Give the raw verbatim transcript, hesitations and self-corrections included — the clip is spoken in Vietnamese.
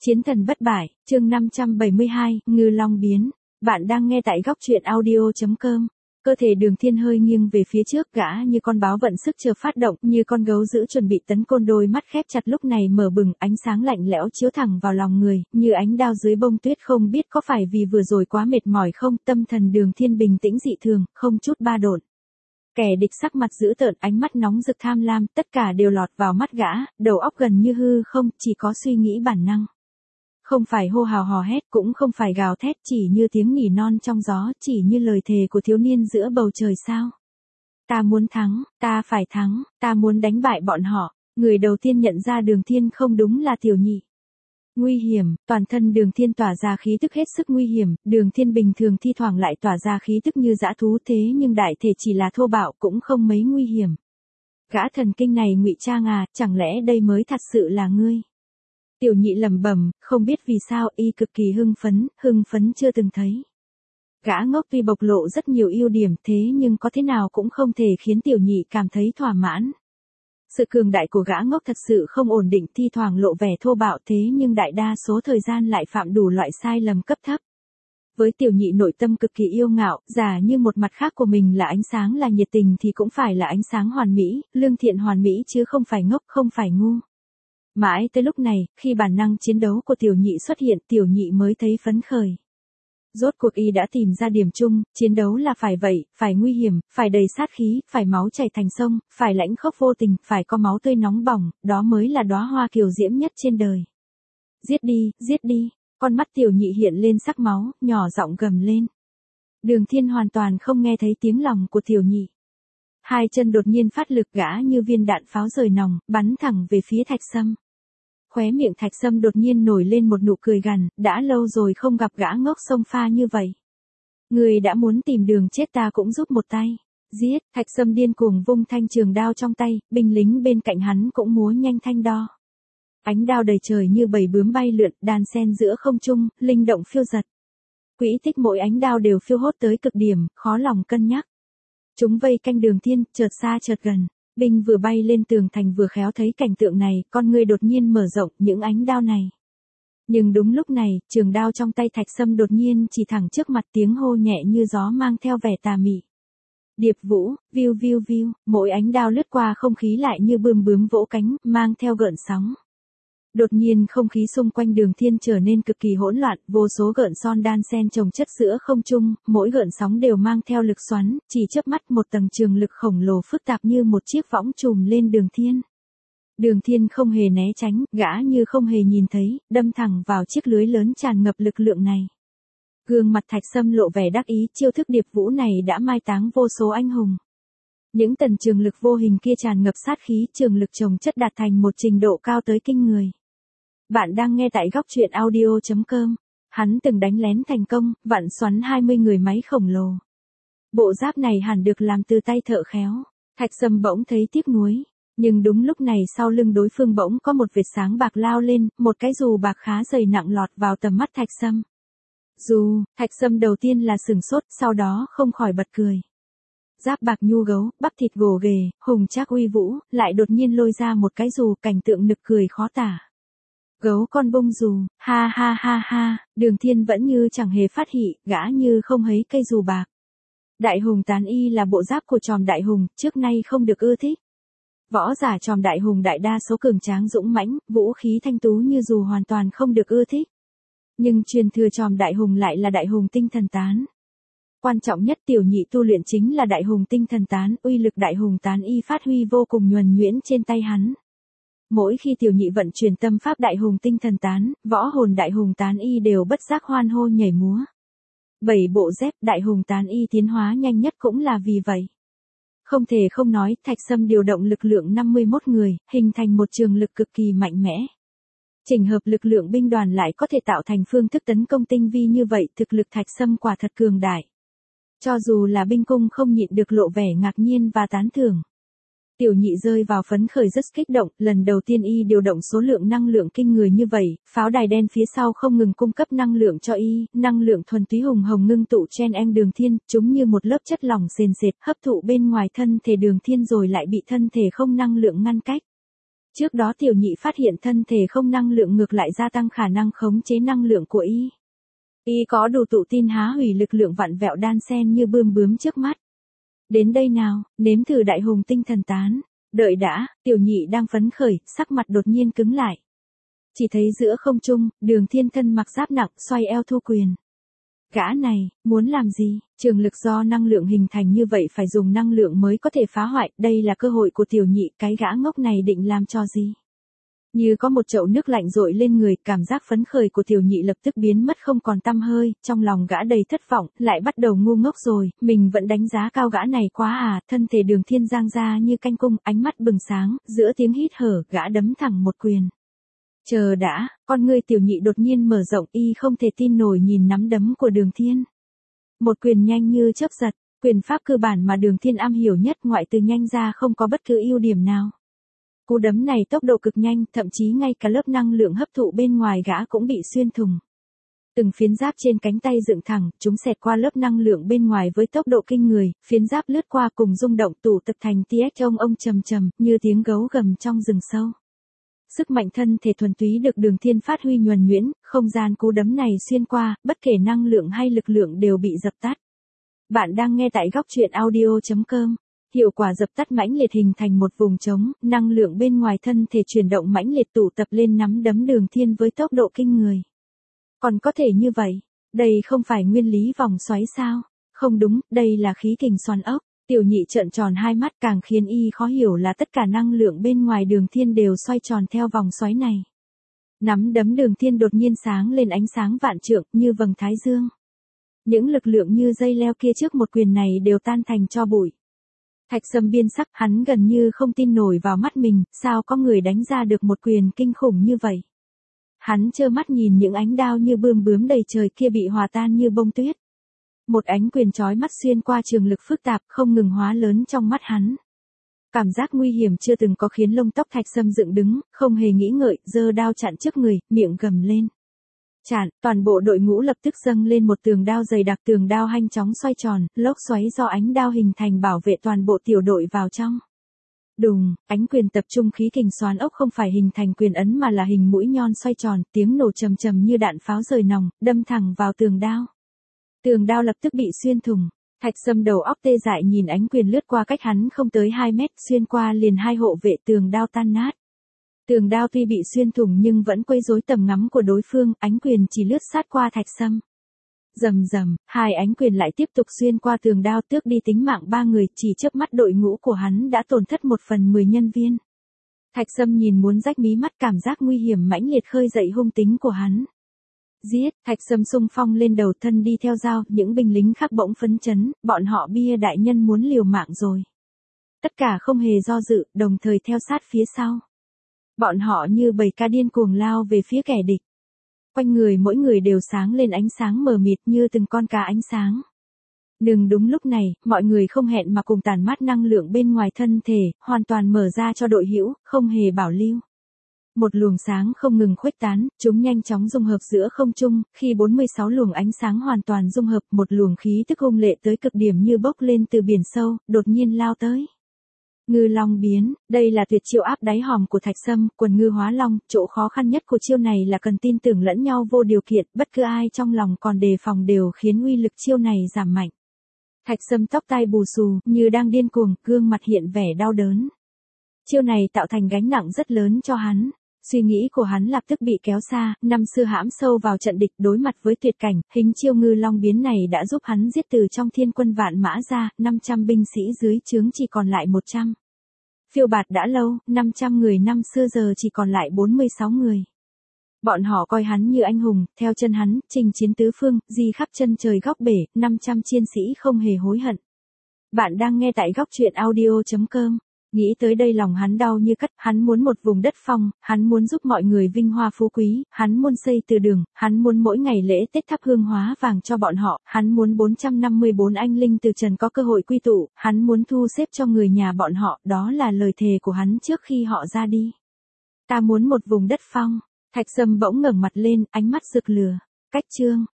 Chiến thần bất bại, chương năm trăm bảy mươi hai, Ngư Long biến. Bạn đang nghe tại góc truyện audio chấm com. Cơ thể Đường Thiên hơi nghiêng về phía trước, gã như con báo vận sức chờ phát động, như con gấu dữ chuẩn bị tấn công, đôi mắt khép chặt lúc này mở bừng, ánh sáng lạnh lẽo chiếu thẳng vào lòng người, như ánh đao dưới bông tuyết. Không biết có phải vì vừa rồi quá mệt mỏi không, tâm thần Đường Thiên bình tĩnh dị thường, không chút ba độn. Kẻ địch sắc mặt dữ tợn, ánh mắt nóng rực tham lam, tất cả đều lọt vào mắt gã, đầu óc gần như hư không, chỉ có suy nghĩ bản năng. Không phải hô hào hò hét, cũng không phải gào thét, chỉ như tiếng nỉ non trong gió, chỉ như lời thề của thiếu niên giữa bầu trời sao. Ta muốn thắng, ta phải thắng, ta muốn đánh bại bọn họ. Người đầu tiên nhận ra Đường Thiên không đúng là Tiểu Nhị. Nguy hiểm, toàn thân Đường Thiên tỏa ra khí tức hết sức nguy hiểm, Đường Thiên bình thường thi thoảng lại tỏa ra khí tức như dã thú, thế nhưng đại thể chỉ là thô bạo, cũng không mấy nguy hiểm. Gã thần kinh này ngụy trang à, chẳng lẽ đây mới thật sự là ngươi? Tiểu Nhị lẩm bẩm, không biết vì sao y cực kỳ hưng phấn, hưng phấn chưa từng thấy. Gã ngốc tuy bộc lộ rất nhiều ưu điểm, thế nhưng có thế nào cũng không thể khiến Tiểu Nhị cảm thấy thỏa mãn. Sự cường đại của gã ngốc thật sự không ổn định, thi thoảng lộ vẻ thô bạo, thế nhưng đại đa số thời gian lại phạm đủ loại sai lầm cấp thấp. Với Tiểu Nhị nội tâm cực kỳ yêu ngạo, giả như một mặt khác của mình là ánh sáng, là nhiệt tình, thì cũng phải là ánh sáng hoàn mỹ, lương thiện hoàn mỹ, chứ không phải ngốc, không phải ngu. Mãi tới lúc này, khi bản năng chiến đấu của Tiểu Nhị xuất hiện, Tiểu Nhị mới thấy phấn khởi. Rốt cuộc y đã tìm ra điểm chung, chiến đấu là phải vậy, phải nguy hiểm, phải đầy sát khí, phải máu chảy thành sông, phải lãnh khốc vô tình, phải có máu tươi nóng bỏng, đó mới là đóa hoa kiều diễm nhất trên đời. Giết đi, giết đi, con mắt Tiểu Nhị hiện lên sắc máu, nhỏ giọng gầm lên. Đường Thiên hoàn toàn không nghe thấy tiếng lòng của Tiểu Nhị. Hai chân đột nhiên phát lực, gã như viên đạn pháo rời nòng, bắn thẳng về phía Thạch Sâm. Khóe miệng Thạch Sâm đột nhiên nổi lên một nụ cười gằn, đã lâu rồi không gặp gã ngốc sông pha như vậy. Người đã muốn tìm đường chết, ta cũng giúp một tay. Giết, Thạch Sâm điên cuồng vung thanh trường đao trong tay, binh lính bên cạnh hắn cũng múa nhanh thanh đao. Ánh đao đầy trời như bầy bướm bay lượn, đan xen giữa không trung, linh động phiêu giật. Quỹ tích mỗi ánh đao đều phiêu hốt tới cực điểm, khó lòng cân nhắc. Chúng vây canh Đường Thiên, chợt xa chợt gần. Binh vừa bay lên tường thành vừa khéo thấy cảnh tượng này, con người đột nhiên mở rộng những ánh đao này. Nhưng đúng lúc này, trường đao trong tay Thạch Sâm đột nhiên chỉ thẳng trước mặt, tiếng hô nhẹ như gió mang theo vẻ tà mị. Điệp Vũ, viu viu viu, mỗi ánh đao lướt qua không khí lại như bươm bướm vỗ cánh, mang theo gợn sóng. Đột nhiên không khí xung quanh Đường Thiên trở nên cực kỳ hỗn loạn, vô số gợn son đan xen chồng chất giữa không trung, mỗi gợn sóng đều mang theo lực xoắn, chỉ chớp mắt một tầng trường lực khổng lồ phức tạp như một chiếc võng trùm lên Đường Thiên. Đường Thiên không hề né tránh, gã như không hề nhìn thấy, đâm thẳng vào chiếc lưới lớn tràn ngập lực lượng này. Gương mặt Thạch Sâm lộ vẻ đắc ý, chiêu thức Điệp Vũ này đã mai táng vô số anh hùng. Những tần trường lực vô hình kia tràn ngập sát khí, trường lực chồng chất đạt thành một trình độ cao tới kinh người. Bạn đang nghe tại góc truyện audio chấm com. Hắn từng đánh lén thành công, vặn xoắn hai mươi người máy khổng lồ. Bộ giáp này hẳn được làm từ tay thợ khéo. Thạch Sâm bỗng thấy tiếc nuối. Nhưng đúng lúc này sau lưng đối phương bỗng có một vệt sáng bạc lao lên, một cái dù bạc khá dày nặng lọt vào tầm mắt Thạch Sâm. Dù, Thạch Sâm đầu tiên là sửng sốt, sau đó không khỏi bật cười. Giáp bạc nhu gấu, bắp thịt gồ ghề, hùng trác uy vũ, lại đột nhiên lôi ra một cái dù, cảnh tượng nực cười khó tả. Gấu con bông dù, ha ha ha ha, Đường Thiên vẫn như chẳng hề phát hỉ, gã như không thấy cây dù bạc. Đại hùng tán y là bộ giáp của Tròm Đại Hùng, trước nay không được ưa thích. Võ giả Tròm Đại Hùng đại đa số cường tráng dũng mãnh, vũ khí thanh tú như dù hoàn toàn không được ưa thích. Nhưng truyền thừa Tròm Đại Hùng lại là Đại Hùng Tinh Thần Tán. Quan trọng nhất Tiểu Nhị tu luyện chính là Đại Hùng Tinh Thần Tán, uy lực Đại Hùng Tán y phát huy vô cùng nhuần nhuyễn trên tay hắn. Mỗi khi Tiểu Nhị vận chuyển tâm pháp Đại Hùng Tinh Thần Tán, võ hồn Đại Hùng Tán y đều bất giác hoan hô nhảy múa. Bảy bộ dép Đại Hùng Tán y tiến hóa nhanh nhất cũng là vì vậy. Không thể không nói, Thạch Sâm điều động lực lượng năm mươi mốt người, hình thành một trường lực cực kỳ mạnh mẽ. Chỉnh hợp lực lượng binh đoàn lại có thể tạo thành phương thức tấn công tinh vi như vậy, thực lực Thạch Sâm quả thật cường đại. Cho dù là binh cung không nhịn được lộ vẻ ngạc nhiên và tán thưởng. Tiểu Nhị rơi vào phấn khởi rất kích động, lần đầu tiên y điều động số lượng năng lượng kinh người như vậy, pháo đài đen phía sau không ngừng cung cấp năng lượng cho y, năng lượng thuần túy hùng hồng ngưng tụ trên anh Đường Thiên, chúng như một lớp chất lỏng sền sệt hấp thụ bên ngoài thân thể Đường Thiên rồi lại bị thân thể không năng lượng ngăn cách. Trước đó tiểu nhị phát hiện thân thể không năng lượng ngược lại gia tăng khả năng khống chế năng lượng của y. Y có đủ tự tin há hủy lực lượng vặn vẹo đan xen như bươm bướm trước mắt. Đến đây nào, nếm thử đại hùng tinh thần tán. Đợi đã, tiểu nhị đang phấn khởi, sắc mặt đột nhiên cứng lại. Chỉ thấy giữa không trung, Đường Thiên thân mặc giáp nặng, xoay eo thu quyền. Gã này, muốn làm gì? Trường lực do năng lượng hình thành như vậy phải dùng năng lượng mới có thể phá hoại, đây là cơ hội của tiểu nhị, cái gã ngốc này định làm cho gì? Như có một chậu nước lạnh dội lên người, cảm giác phấn khởi của tiểu nhị lập tức biến mất không còn tăm hơi, trong lòng gã đầy thất vọng, lại bắt đầu ngu ngốc rồi, mình vẫn đánh giá cao gã này quá à, thân thể Đường Thiên giang ra như canh cung, ánh mắt bừng sáng, giữa tiếng hít hở, gã đấm thẳng một quyền. Chờ đã, con ngươi tiểu nhị đột nhiên mở rộng, y không thể tin nổi nhìn nắm đấm của Đường Thiên. Một quyền nhanh như chớp giật, quyền pháp cơ bản mà Đường Thiên am hiểu nhất, ngoại từ nhanh ra không có bất cứ ưu điểm nào. Cú đấm này tốc độ cực nhanh, thậm chí ngay cả lớp năng lượng hấp thụ bên ngoài gã cũng bị xuyên thủng. Từng phiến giáp trên cánh tay dựng thẳng, chúng xẹt qua lớp năng lượng bên ngoài với tốc độ kinh người, phiến giáp lướt qua cùng rung động tụ tập thành tia ông ông trầm trầm, như tiếng gấu gầm trong rừng sâu. Sức mạnh thân thể thuần túy được Đường Thiên phát huy nhuần nhuyễn, không gian cú đấm này xuyên qua, bất kể năng lượng hay lực lượng đều bị dập tắt. Bạn đang nghe tại góc truyện audio chấm com. Hiệu quả dập tắt mãnh liệt hình thành một vùng trống, năng lượng bên ngoài thân thể chuyển động mãnh liệt tụ tập lên nắm đấm Đường Thiên với tốc độ kinh người. Còn có thể như vậy, đây không phải nguyên lý vòng xoáy sao? Không đúng, đây là khí kình xoắn ốc. Tiểu nhị trợn tròn hai mắt, càng khiến y khó hiểu là tất cả năng lượng bên ngoài Đường Thiên đều xoay tròn theo vòng xoáy này. Nắm đấm Đường Thiên đột nhiên sáng lên ánh sáng vạn trượng như vầng thái dương. Những lực lượng như dây leo kia trước một quyền này đều tan thành tro bụi. Thạch Sâm biên sắc, hắn gần như không tin nổi vào mắt mình, sao có người đánh ra được một quyền kinh khủng như vậy. Hắn trơ mắt nhìn những ánh đao như bươm bướm đầy trời kia bị hòa tan như bông tuyết. Một ánh quyền chói mắt xuyên qua trường lực phức tạp không ngừng hóa lớn trong mắt hắn. Cảm giác nguy hiểm chưa từng có khiến lông tóc Thạch Sâm dựng đứng, không hề nghĩ ngợi, giơ đao chặn trước người, miệng gầm lên. Chặn, toàn bộ đội ngũ lập tức dâng lên một tường đao dày đặc, tường đao nhanh chóng xoay tròn, lốc xoáy do ánh đao hình thành bảo vệ toàn bộ tiểu đội vào trong. Đùng, ánh quyền tập trung khí kình xoắn ốc không phải hình thành quyền ấn mà là hình mũi nhọn xoay tròn, tiếng nổ trầm trầm như đạn pháo rời nòng, đâm thẳng vào tường đao. Tường đao lập tức bị xuyên thủng. Thạch Sâm đầu óc tê dại nhìn ánh quyền lướt qua cách hắn không tới hai mét, xuyên qua liền hai hộ vệ, tường đao tan nát. Tường đao tuy bị xuyên thủng nhưng vẫn quấy rối tầm ngắm của đối phương, ánh quyền chỉ lướt sát qua Thạch Sâm. Rầm rầm, hai ánh quyền lại tiếp tục xuyên qua tường đao tước đi tính mạng ba người, chỉ chớp mắt đội ngũ của hắn đã tổn thất một phần mười nhân viên. Thạch Sâm nhìn muốn rách mí mắt, cảm giác nguy hiểm mãnh liệt khơi dậy hung tính của hắn. Giết, Thạch Sâm xung phong lên đầu, thân đi theo dao, những binh lính khác bỗng phấn chấn, bọn họ bia đại nhân muốn liều mạng rồi. Tất cả không hề do dự, đồng thời theo sát phía sau. Bọn họ như bầy cá điên cuồng lao về phía kẻ địch. Quanh người mỗi người đều sáng lên ánh sáng mờ mịt như từng con cá ánh sáng. Nhưng đúng lúc này, mọi người không hẹn mà cùng tản mát năng lượng bên ngoài thân thể, hoàn toàn mở ra cho đội hữu, không hề bảo lưu. Một luồng sáng không ngừng khuếch tán, chúng nhanh chóng dung hợp giữa không trung, khi bốn mươi sáu luồng ánh sáng hoàn toàn dung hợp, một luồng khí tức hung lệ tới cực điểm như bốc lên từ biển sâu, đột nhiên lao tới. Ngư long biến, đây là tuyệt chiêu áp đáy hòm của Thạch Sâm, quần ngư hóa long, chỗ khó khăn nhất của chiêu này là cần tin tưởng lẫn nhau vô điều kiện, bất cứ ai trong lòng còn đề phòng đều khiến uy lực chiêu này giảm mạnh. Thạch Sâm tóc tai bù xù, như đang điên cuồng, gương mặt hiện vẻ đau đớn. Chiêu này tạo thành gánh nặng rất lớn cho hắn. Suy nghĩ của hắn lập tức bị kéo xa, năm xưa hãm sâu vào trận địch đối mặt với tuyệt cảnh, hình chiêu ngư long biến này đã giúp hắn giết từ trong thiên quân vạn mã ra, năm trăm binh sĩ dưới trướng chỉ còn lại một trăm. Phiêu bạt đã lâu, năm trăm người năm xưa giờ chỉ còn lại bốn mươi sáu người. Bọn họ coi hắn như anh hùng, theo chân hắn, chinh chiến tứ phương, di khắp chân trời góc bể, năm trăm chiến sĩ không hề hối hận. Bạn đang nghe tại góc truyện audio chấm com. Nghĩ tới đây lòng hắn đau như cắt, hắn muốn một vùng đất phong, hắn muốn giúp mọi người vinh hoa phú quý, hắn muốn xây từ đường, hắn muốn mỗi ngày lễ Tết thắp hương hóa vàng cho bọn họ, hắn muốn bốn trăm năm mươi bốn anh linh từ trần có cơ hội quy tụ, hắn muốn thu xếp cho người nhà bọn họ, đó là lời thề của hắn trước khi họ ra đi. Ta muốn một vùng đất phong. Thạch Sâm bỗng ngẩng mặt lên, ánh mắt rực lửa. Cách chương,